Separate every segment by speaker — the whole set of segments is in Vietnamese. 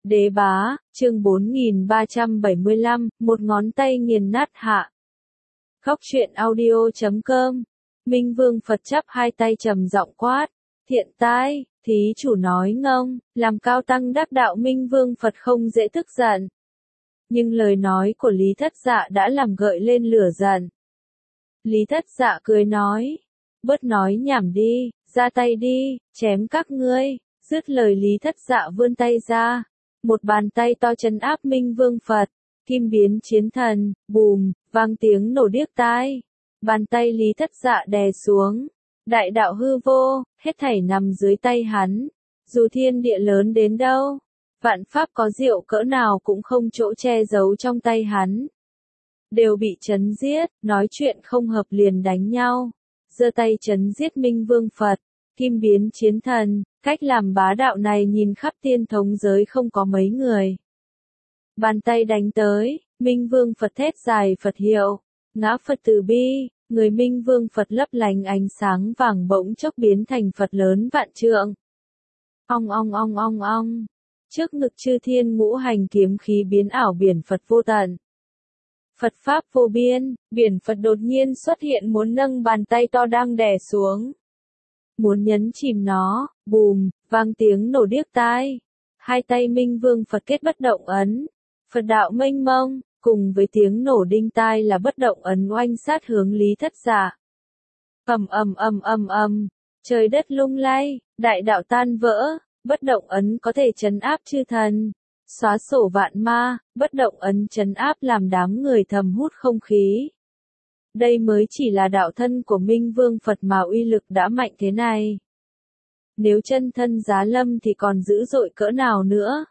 Speaker 1: Đế bá, chương 4375, một ngón tay nghiền nát hạ. Khóc chuyện audio.com. Minh Vương Phật chắp hai tay trầm giọng quát. Thiện tai, thí chủ nói ngông, làm cao tăng đắc đạo Minh Vương Phật không dễ tức giận. Nhưng lời nói của Lý Thất Dạ đã làm gợi lên lửa giận. Lý Thất Dạ cười nói. Bớt nói nhảm đi, ra tay đi, chém các ngươi. Dứt lời Lý Thất Dạ vươn tay ra. Một bàn tay to trấn áp Minh Vương Phật, kim biến chiến thần, bùm, vang tiếng nổ điếc tai. Bàn tay Lý Thất Dạ đè xuống, đại đạo hư vô, hết thảy nằm dưới tay hắn. Dù thiên địa lớn đến đâu, vạn pháp có diệu cỡ nào cũng không chỗ che giấu trong tay hắn. Đều bị chấn giết, nói chuyện không hợp liền đánh nhau. Giơ tay chấn giết Minh Vương Phật, kim biến chiến thần. Cách làm bá đạo này nhìn khắp tiên thống giới không có mấy người. Bàn tay đánh tới, Minh Vương Phật thét dài Phật hiệu, ngã Phật từ bi, người Minh Vương Phật lấp lánh ánh sáng vàng bỗng chốc biến thành Phật lớn vạn trượng. Ong ong ong ong ong, trước ngực chư thiên ngũ hành kiếm khí biến ảo biển Phật vô tận. Phật Pháp vô biên, biển Phật đột nhiên xuất hiện muốn nâng bàn tay to đang đè xuống. Muốn nhấn chìm nó, bùm, vang tiếng nổ điếc tai. Hai tay Minh Vương Phật kết bất động ấn. Phật đạo mênh mông, cùng với tiếng nổ đinh tai là bất động ấn oanh sát hướng Lý Thất Dạ. Trời đất lung lay, đại đạo tan vỡ, bất động ấn có thể trấn áp chư thần. Xóa sổ vạn ma, bất động ấn trấn áp làm đám người thầm hút không khí. Đây mới chỉ là đạo thân của Minh Vương Phật mà uy lực đã mạnh thế này. Nếu chân thân giá lâm thì còn dữ dội cỡ nào nữa.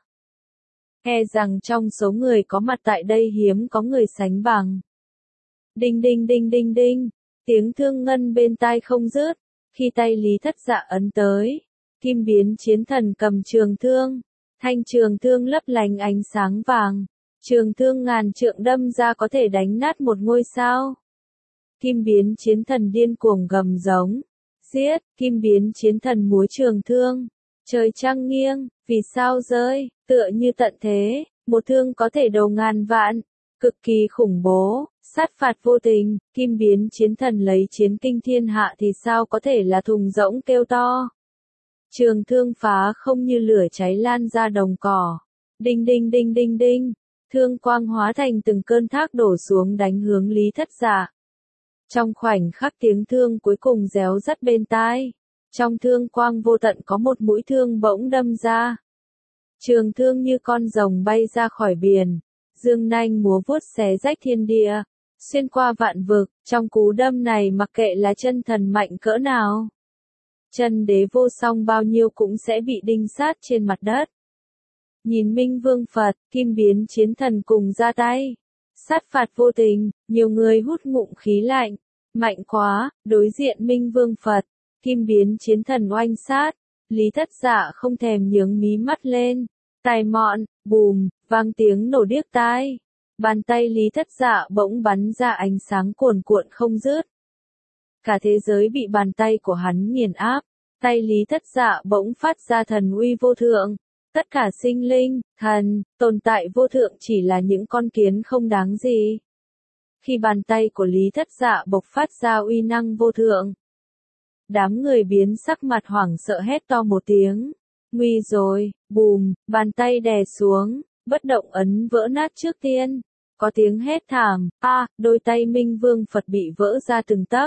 Speaker 1: E rằng trong số người có mặt tại đây hiếm có người sánh bằng. Đinh đinh đinh đinh đinh, tiếng thương ngân bên tai không dứt, khi tay Lý Thất Dạ ấn tới. Kim biến chiến thần cầm trường thương, thanh trường thương lấp lánh ánh sáng vàng. Trường thương ngàn trượng đâm ra có thể đánh nát một ngôi sao. Kim biến chiến thần điên cuồng gầm giống. Giết, kim biến chiến thần múa trường thương. Trời trăng nghiêng, vì sao rơi, tựa như tận thế, một thương có thể đầu ngàn vạn. Cực kỳ khủng bố, sát phạt vô tình, kim biến chiến thần lấy chiến kinh thiên hạ thì sao có thể là thùng rỗng kêu to. Trường thương phá không như lửa cháy lan ra đồng cỏ. Đinh đinh đinh đinh đinh, thương quang hóa thành từng cơn thác đổ xuống đánh hướng Lý Thất Dạ. Trong khoảnh khắc tiếng thương cuối cùng réo rắt bên tai. Trong thương quang vô tận có một mũi thương bỗng đâm ra. Trường thương như con rồng bay ra khỏi biển. Dương nanh múa vuốt xé rách thiên địa. Xuyên qua vạn vực, trong cú đâm này mặc kệ là chân thần mạnh cỡ nào. Chân đế vô song bao nhiêu cũng sẽ bị đinh sát trên mặt đất. Nhìn Minh Vương Phật, kim biến chiến thần cùng ra tay. Sát phạt vô tình, nhiều người hút ngụm khí lạnh. Mạnh quá, đối diện Minh Vương Phật, kim biến chiến thần oanh sát. Lý Thất Dạ không thèm nhướng mí mắt lên. Tai mọn, bùm, vang tiếng nổ điếc tai. Bàn tay Lý Thất Dạ bỗng bắn ra ánh sáng cuồn cuộn không dứt. Cả thế giới bị bàn tay của hắn nghiền áp. Tay Lý Thất Dạ bỗng phát ra thần uy vô thượng. Tất cả sinh linh, thần, tồn tại vô thượng chỉ là những con kiến không đáng gì. Khi bàn tay của Lý Thất Dạ bộc phát ra uy năng vô thượng. Đám người biến sắc mặt hoảng sợ hét to một tiếng. Nguy rồi, bùm, bàn tay đè xuống, bất động ấn vỡ nát trước tiên. Có tiếng hét thảm, đôi tay Minh Vương Phật bị vỡ ra từng tấc.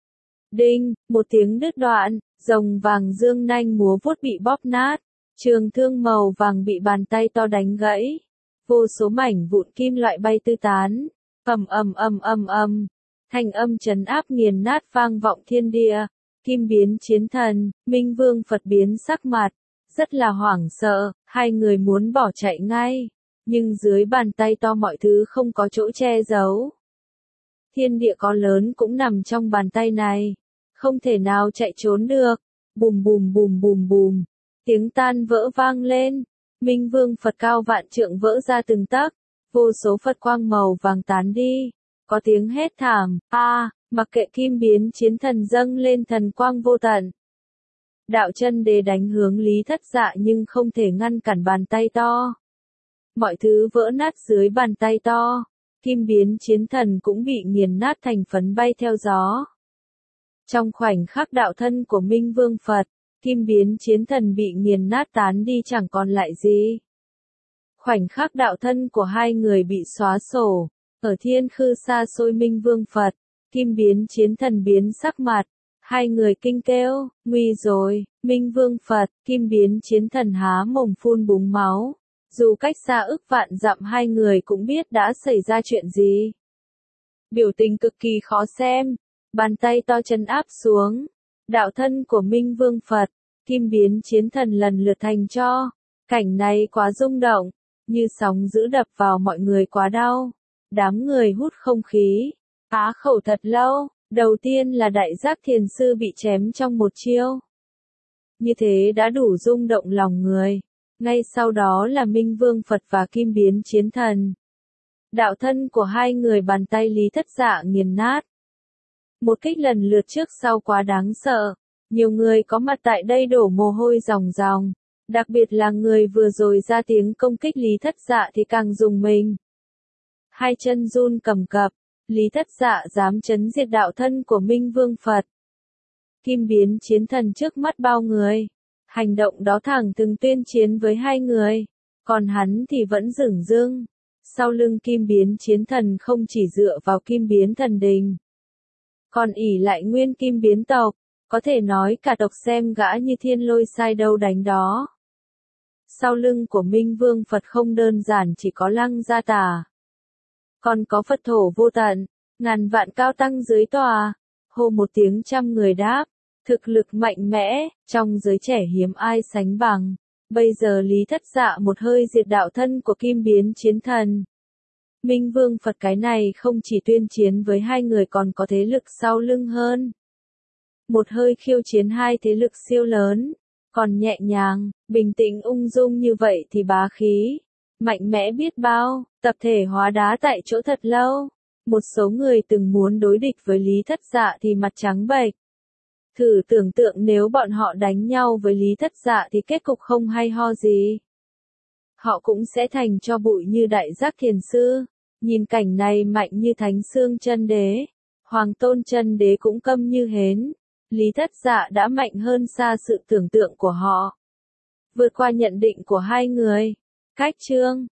Speaker 1: Đinh, một tiếng đứt đoạn, rồng vàng dương nanh múa vuốt bị bóp nát. Trường thương màu vàng bị bàn tay to đánh gãy. Vô số mảnh vụn kim loại bay tứ tán. Thanh âm trấn áp nghiền nát vang vọng thiên địa. Kim biến chiến thần, Minh Vương Phật biến sắc mặt. Rất là hoảng sợ, hai người muốn bỏ chạy ngay. Nhưng dưới bàn tay to mọi thứ không có chỗ che giấu. Thiên địa có lớn cũng nằm trong bàn tay này. Không thể nào chạy trốn được. Bùm bùm bùm bùm bùm. Tiếng tan vỡ vang lên. Minh Vương Phật cao vạn trượng vỡ ra từng tấc. Vô số Phật quang màu vàng tán đi. Có tiếng hét thảm, mặc kệ kim biến chiến thần dâng lên thần quang vô tận. Đạo chân đế đánh hướng Lý Thất Dạ nhưng không thể ngăn cản bàn tay to. mọi thứ vỡ nát dưới bàn tay to, Kim Biến Chiến Thần cũng bị nghiền nát thành phấn bay theo gió. Trong khoảnh khắc đạo thân của Minh Vương Phật, Kim Biến Chiến Thần bị nghiền nát tán đi chẳng còn lại gì. Khoảnh khắc đạo thân của hai người bị xóa sổ, ở thiên khư xa xôi Minh Vương Phật, Kim Biến Chiến Thần biến sắc mặt, hai người kinh kêu, nguy rồi, Minh Vương Phật, Kim Biến Chiến Thần há mồm phun búng máu. Dù cách xa ức vạn dặm hai người cũng biết đã xảy ra chuyện gì. Biểu tình cực kỳ khó xem, bàn tay to trấn áp xuống. Đạo thân của Minh Vương Phật, Kim Biến Chiến Thần lần lượt thành tro. Cảnh này quá rung động, như sóng dữ đập vào mọi người quá đau. Đám người hút không khí, á khẩu thật lâu. Đầu tiên là Đại Giác Thiền Sư bị chém trong một chiêu. Như thế đã đủ rung động lòng người. Ngay sau đó là Minh Vương Phật và Kim Biến Chiến Thần. Đạo thân của hai người bàn tay Lý Thất Dạ nghiền nát. Một kích lần lượt trước sau quá đáng sợ. Nhiều người có mặt tại đây đổ mồ hôi ròng ròng. Đặc biệt là người vừa rồi ra tiếng công kích Lý Thất Dạ thì càng rùng mình. Hai chân run cầm cập, Lý Thất Dạ dám chấn diệt đạo thân của Minh Vương Phật. Kim Biến Chiến Thần trước mắt bao người. Hành động đó thẳng từng tuyên chiến với hai người, còn hắn thì vẫn dửng dưng. Sau lưng Kim Biến Chiến Thần không chỉ dựa vào Kim Biến Thần Đình, còn ỷ lại nguyên Kim Biến tộc, có thể nói cả tộc xem gã như thiên lôi sai đâu đánh đó. Sau lưng của Minh Vương Phật không đơn giản chỉ có Lăng Gia Tà, còn có Phật thổ vô tận, ngàn vạn cao tăng dưới tòa. Hô một tiếng trăm người đáp. Thực lực mạnh mẽ, trong giới trẻ hiếm ai sánh bằng. Bây giờ Lý Thất Dạ một hơi diệt đạo thân của Kim Biến Chiến Thần. Minh Vương Phật cái này không chỉ tuyên chiến với hai người còn có thế lực sau lưng hơn. Một hơi khiêu chiến hai thế lực siêu lớn, còn nhẹ nhàng, bình tĩnh ung dung như vậy thì bá khí, mạnh mẽ biết bao, tập thể hóa đá tại chỗ thật lâu. Một số người từng muốn đối địch với Lý Thất Dạ thì mặt trắng bệch. Thử tưởng tượng nếu bọn họ đánh nhau với Lý Thất Dạ thì kết cục không hay ho gì. Họ cũng sẽ thành cho bụi như Đại Giác Thiền Sư. Nhìn cảnh này mạnh như Thánh Xương Chân Đế, Hoàng Tôn Chân Đế cũng câm như hến. Lý Thất Dạ đã mạnh hơn xa sự tưởng tượng của họ. Vượt qua nhận định của hai người. Cách chương